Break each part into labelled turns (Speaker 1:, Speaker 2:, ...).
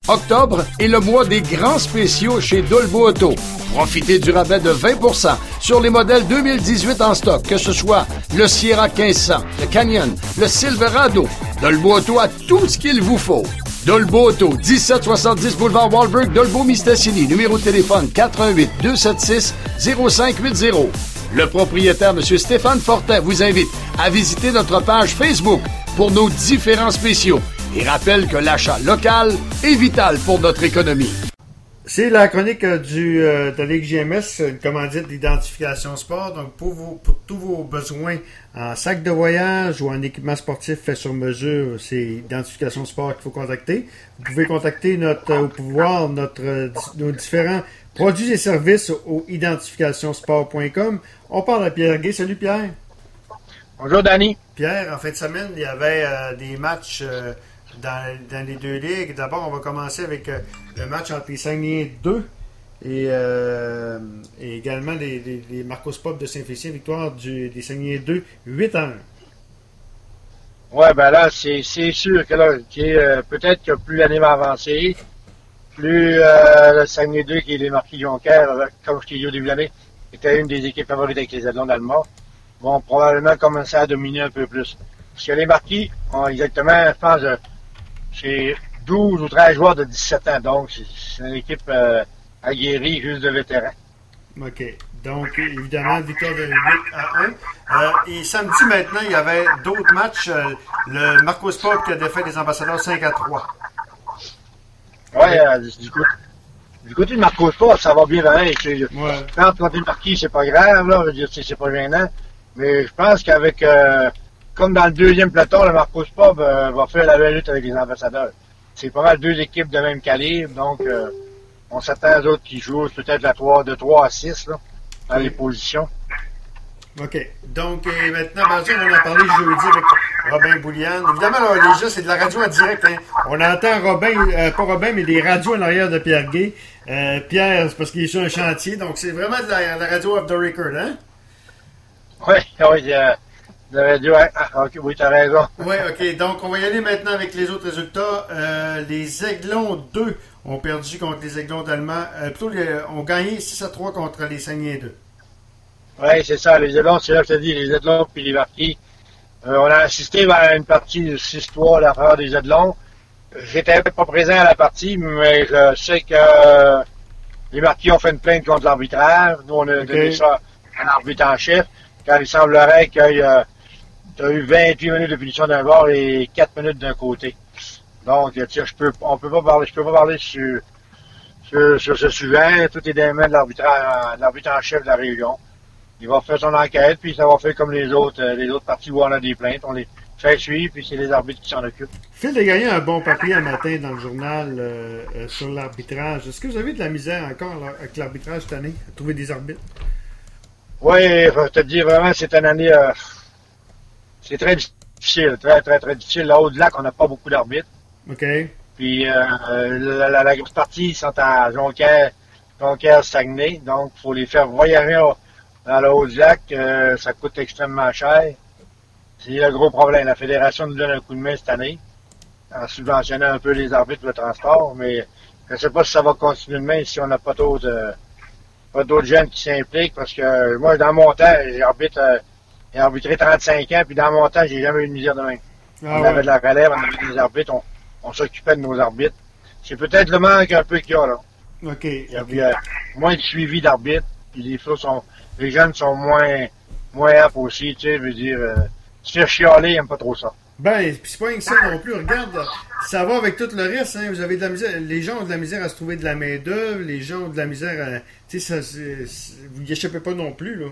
Speaker 1: Octobre est le mois des grands spéciaux chez Dolbo Auto. Profitez du rabais de 20% sur les modèles 2018 en stock, que ce soit le Sierra 1500, le Canyon, le Silverado. Dolbo Auto a tout ce qu'il vous faut. Dolbo Auto, 1770 boulevard Walberg, Dolbeau-Mistassini. Numéro de téléphone 418-276-0580. Le propriétaire, M. Stéphane Fortin, vous invite à visiter notre page Facebook pour nos différents spéciaux et rappelle que l'achat local est vital pour notre économie.
Speaker 2: C'est la chronique de la Ligue JMS, une commandite d'identification sport. Donc, pour tous vos besoins en sac de voyage ou en équipement sportif fait sur mesure, c'est Identification Sport qu'il faut contacter. Vous pouvez contacter nos différents produits et services au identificationsport.com. On parle à Pierre Gay. Salut Pierre.
Speaker 3: Bonjour Danny.
Speaker 2: Pierre, en fin de semaine, il y avait des matchs dans les deux ligues. D'abord, on va commencer avec le match entre les Saguenay 2 et également les Marcos Pop de Saint-Félicien, victoire des Saguenay 2, 8-1.
Speaker 3: Ouais, ben là, c'est sûr que là, peut-être que plus l'année va avancer, plus le Saguenay 2, qui est les Marquis Jonquière, comme je t'ai dit au début de l'année, était une des équipes favorites avec les Aiglons d'Alma, vont probablement commencer à dominer un peu plus. Parce que les Marquis ont exactement, je pense, c'est 12 ou 13 joueurs de 17 ans. Donc, c'est une équipe aguerrie, juste de vétérans.
Speaker 2: OK. Donc, évidemment, victoire de 8-1. Et samedi, maintenant, il y avait d'autres matchs. Le Marcos Pop qui a défait les Ambassadeurs 5-3.
Speaker 3: Ouais, du côté de Marcos Pop, ça va bien pareil.
Speaker 2: Ouais.
Speaker 3: Quand tu es Marquis, c'est pas grave, là. Je veux dire, c'est pas gênant. Mais je pense qu'avec... comme dans le deuxième peloton, le Marcos Pop va faire la belle lutte avec les Ambassadeurs. C'est pas mal deux équipes de même calibre, donc on s'attend aux autres qui jouent peut-être de 3 à 6 là, dans les positions.
Speaker 2: OK. Donc, maintenant, on en a parlé jeudi avec Robin Boulian. Évidemment, là, déjà, c'est de la radio en direct. Hein. On entend Robin, pas Robin, mais des radios en arrière de Pierre Gay. Pierre, c'est parce qu'il est sur un chantier, donc c'est vraiment de la radio off the record, hein?
Speaker 3: Oui, la radio, ok, oui, t'as raison.
Speaker 2: Oui, OK. Donc, on va y aller maintenant avec les autres résultats. Les Aiglons 2 ont perdu contre les Aiglons d'Allemand. Plutôt, ont gagné 6-3 contre les Saguenay 2.
Speaker 3: Oui, c'est ça. Les Aiglons, c'est là que je te dis, les Aiglons puis les Marquis. On a assisté à une partie de 6-3 à la faveur des Aiglons. J'étais pas présent à la partie, mais je sais que les Marquis ont fait une plainte contre l'arbitrage. Nous, on a donné ça à l'arbitre en chef, car il semblerait qu'il y a eu 28 minutes de punition d'un bord et 4 minutes d'un côté. Donc, je peux pas parler sur ce sujet. Tout est dans les mains de l'arbitre en chef de la région. Il va faire son enquête, puis ça va faire comme les autres parties où on a des plaintes. On les fait suivre, puis c'est les arbitres qui s'en occupent.
Speaker 2: Phil a gagné un bon papier un matin dans le journal sur l'arbitrage. Est-ce que vous avez de la misère encore avec l'arbitrage cette année, à trouver des arbitres?
Speaker 3: Oui, je vais te dire vraiment, c'est une année... c'est très difficile, très, très, très difficile. Là, au-delà, on n'a pas beaucoup d'arbitres.
Speaker 2: OK.
Speaker 3: Puis, la grosse partie, ils sont à Jonquière, Saguenay. Donc, il faut les faire voyager dans le Haut-du-Lac. Ça coûte extrêmement cher. C'est le gros problème. La Fédération nous donne un coup de main cette année, en subventionnant un peu les arbitres de transport. Mais je ne sais pas si ça va continuer demain si on n'a pas d'autres jeunes qui s'impliquent. Parce que moi, dans mon temps, j'ai arbitré 35 ans, puis dans mon temps, j'ai jamais eu de misère de même. On avait de la relève, on avait des arbitres, on s'occupait de nos arbitres. C'est peut-être le manque un peu qu'il y a, là.
Speaker 2: OK.
Speaker 3: Il y a moins de suivi d'arbitres, puis les jeunes sont moins aptes aussi, tu sais, je veux dire, se faire chialer, ils n'aiment pas trop ça.
Speaker 2: Ben, puis c'est pas rien que ça non plus. Regarde, ça va avec tout le reste, hein. Vous avez de la misère. Les gens ont de la misère à se trouver de la main-d'œuvre, les gens ont de la misère à. Tu sais, vous n'y échappez pas non plus, là.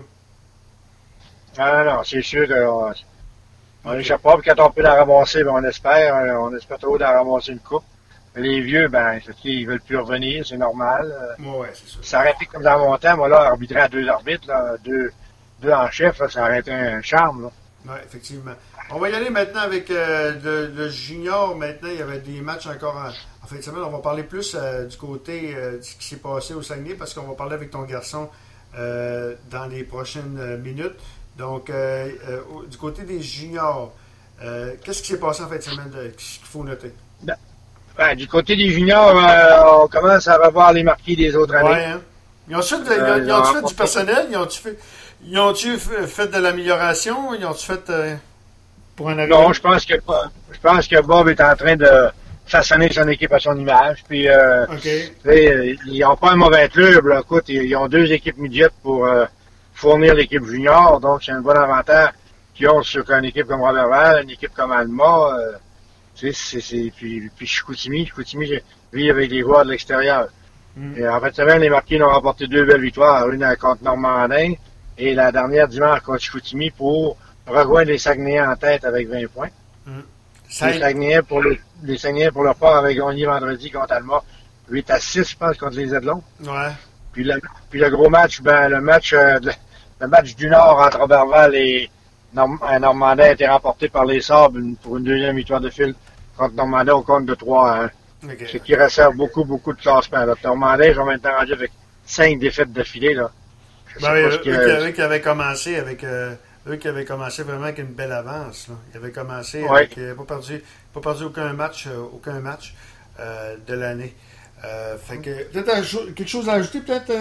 Speaker 3: Non, c'est sûr qu'on n'échappe pas, puis quand on peut la ramasser, ben on espère trop d'en ramasser une coupe. Mais les vieux, ben, ils veulent plus revenir, c'est normal.
Speaker 2: Ouais, c'est sûr.
Speaker 3: Ça aurait été comme dans mon temps, moi, là, arbitrer à 2 arbitres, là, deux en chef, là, ça aurait été un charme, là.
Speaker 2: Oui, effectivement. On va y aller maintenant avec le junior. Maintenant, il y avait des matchs encore en fin de semaine. On va parler plus du côté de ce qui s'est passé au Saguenay parce qu'on va parler avec ton garçon dans les prochaines minutes. Donc, du côté des juniors, qu'est-ce qui s'est passé en fin de semaine qu'il faut noter?
Speaker 3: Ben, du côté des juniors, on commence à revoir les marquis des autres années.
Speaker 2: Ouais, hein? Ils ont-tu fait du personnel? Ils ont-tu fait de l'amélioration? Ils ont-tu fait pour un arrivée?
Speaker 3: Non, je pense que Bob est en train de façonner son équipe à son image. Puis, ils n'ont pas un mauvais club. Là. Écoute, ils ont 2 équipes midget pour fournir l'équipe junior. Donc, c'est un bon avantage qu'ils ont sur une équipe comme Roberval, une équipe comme Alma. Puis Chicoutimi, vit avec les joueurs de l'extérieur. Et en fait, semaine, les Marquis ont remporté 2 belles victoires, une contre Normandin et la dernière dimanche contre Chicoutimi pour rejoindre les Saguenayens en tête avec 20 points. Les Saguenayens pour leur part avaient gagné vendredi contre Alma 8-6, je pense, contre les Aidelons.
Speaker 2: Ouais.
Speaker 3: Puis le gros match, le match du Nord entre Roberval et Normandin a été remporté par les Sabres pour une deuxième victoire de fil contre Normandin au compte de 3-1.
Speaker 2: Okay.
Speaker 3: Ce qui resserre beaucoup de classement. Normandin, ils ont maintenant rendu avec 5 défaites d'affilée.
Speaker 2: Eux qui avaient commencé vraiment avec une belle avance. Là. Ils avaient commencé avec. Ils n'ont pas perdu aucun match de l'année. Fait que.
Speaker 1: Peut-être quelque chose à ajouter, peut-être?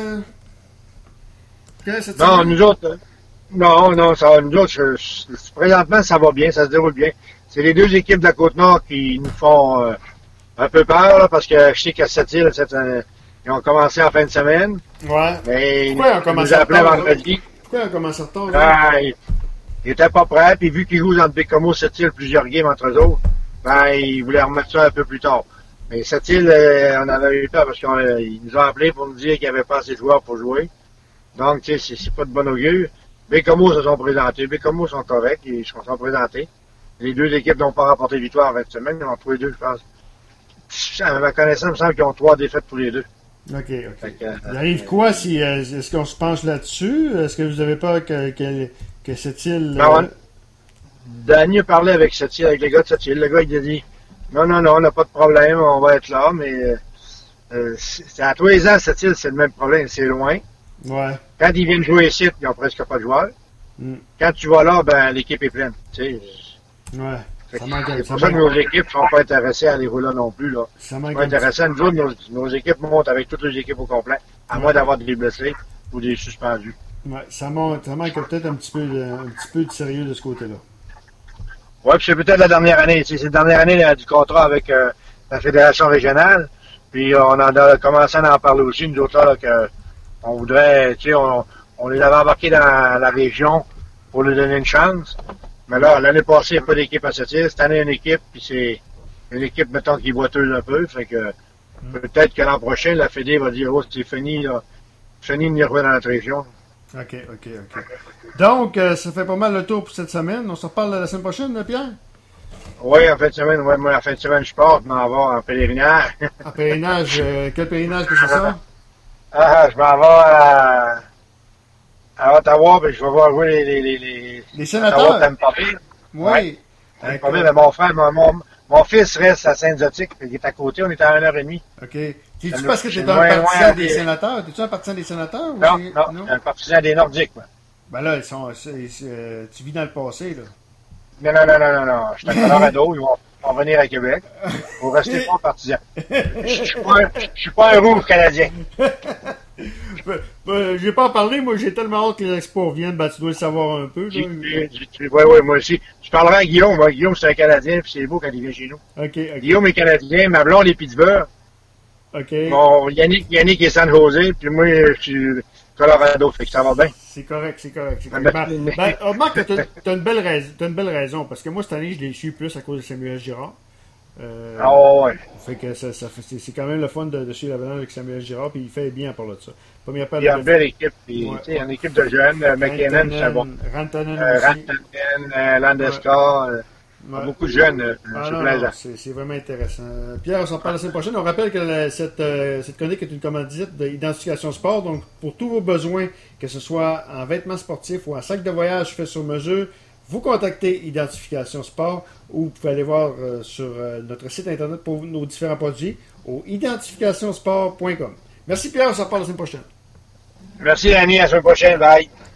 Speaker 3: Non, nous autres. Nous autres, présentement, ça va bien, ça se déroule bien. C'est les 2 équipes de la Côte-Nord qui nous font un peu peur, là, parce que je sais qu'à Sept-Îles, ils ont commencé en fin de semaine.
Speaker 2: Ouais.
Speaker 3: Mais
Speaker 2: pourquoi ils ont commencé
Speaker 3: en retard? Pourquoi
Speaker 2: ils ont commencé en retard?
Speaker 3: Ils n'étaient pas prêts, puis vu qu'ils jouent dans le Bécomo Sept-Îles plusieurs games entre eux autres, ils voulaient remettre ça un peu plus tard. Mais Sept-Îles, on avait eu peur parce qu'ils nous ont appelés pour nous dire qu'il n'y avait pas assez de joueurs pour jouer. Donc, tu sais, c'est pas de bon augure. Bécomo se sont présentés. Bécomo sont corrects. Ils se sont présentés. Les 2 équipes n'ont pas remporté de victoire en 20 semaines. Ils ont tous les 2, je pense. À ma connaissance, il me semble qu'ils ont 3 défaites pour les 2.
Speaker 1: OK. Il arrive quoi si est-ce qu'on se penche là-dessus? Est-ce que vous n'avez peur que cette île...
Speaker 3: Danny a parlé avec les gars de cette île. Le gars, il a dit non, on n'a pas de problème, on va être là, mais c'est à tous les ans, cette île, c'est le même problème, c'est loin.
Speaker 1: Ouais.
Speaker 3: Quand ils viennent jouer ici, ils n'ont presque pas de joueurs. Quand tu vas là, l'équipe est pleine. Tu sais.
Speaker 1: Ouais.
Speaker 3: C'est pour ça que nos équipes ne sont pas intéressées à aller là non plus. Là. Ils sont intéressés à nous autres, nos équipes montent avec toutes les équipes au complet, à moins d'avoir des blessés ou des suspendus.
Speaker 1: Ouais, ça manque peut-être un petit peu de sérieux de ce côté-là.
Speaker 3: Oui, puis c'est peut-être la dernière année. C'est la dernière année du contrat avec la Fédération régionale. Puis on a commencé à en parler aussi, nous autres, là, que on voudrait, tu sais, on les avait embarqués dans la région pour leur donner une chance. Mais là, l'année passée, il n'y a pas d'équipe à cette île. Cette année, il y a une équipe, puis c'est une équipe, mettons, qui est boiteuse un peu. Fait que peut-être que l'an prochain, la Fédé va dire, oh, c'est fini, là. Fini de venir jouer dans notre région.
Speaker 1: OK. Donc, ça fait pas mal le tour pour cette semaine. On se reparle la semaine prochaine, Pierre?
Speaker 3: Oui, en fin de semaine. Ouais, moi, en fin de semaine, je pars, je m'en vais en pèlerinage.
Speaker 1: En pèlerinage? Quel pèlerinage que c'est ça?
Speaker 3: Je m'en vais à Ottawa, puis je vais voir jouer
Speaker 1: les sénateurs.
Speaker 3: Ottawa, pas pire.
Speaker 1: Oui.
Speaker 3: Ouais. Pas pire, mais mon frère, mon fils reste à Saint-Zotique, il est à côté, on est à 1h30.
Speaker 1: OK. T'es-tu parce que t'es un partisan des sénateurs? T'es-tu un partisan des sénateurs?
Speaker 3: Non, un partisan des Nordiques, moi.
Speaker 1: Ben là, tu vis dans le passé, là.
Speaker 3: Non. Je suis à Colorado, ils vont venir à Québec. Faut rester pas partisan. Je suis pas un rouge canadien.
Speaker 1: Je vais pas en parler, moi j'ai tellement hâte que les expos reviennent, tu dois le savoir un peu.
Speaker 3: Oui, moi aussi. Je parlerai à Guillaume. Moi, Guillaume, c'est un Canadien, puis c'est beau quand il vient chez nous.
Speaker 1: Okay.
Speaker 3: Guillaume est Canadien, ma blonde est Pittsburgh.
Speaker 1: OK.
Speaker 3: Bon, Yannick est San Jose, puis moi, je suis Colorado, fait que ça va bien.
Speaker 1: C'est correct. Remarque que t'as une belle raison, parce que moi, cette année, je les suis plus à cause de Samuel Girard.
Speaker 3: Ouais.
Speaker 1: Fait que c'est quand même le fun de suivre la balance avec Samuel Girard, puis il fait bien pour de ça.
Speaker 3: Il y a une belle équipe, puis il y a une équipe de jeunes, McKinnon, c'est bon.
Speaker 1: Rantanen,
Speaker 3: Landeskog, beaucoup de jeunes, c'est plaisant.
Speaker 1: C'est vraiment intéressant. Pierre, on s'en parle la semaine prochaine. On rappelle que cette chronique est une commandite d'Identification Sport, donc pour tous vos besoins, que ce soit en vêtements sportifs ou en sac de voyage fait sur mesure, vous contactez Identification Sport ou vous pouvez aller voir sur notre site internet pour nos différents produits au identificationsport.com. Merci Pierre, on se reparle la semaine prochaine.
Speaker 3: Merci Annie, à la semaine prochaine, bye.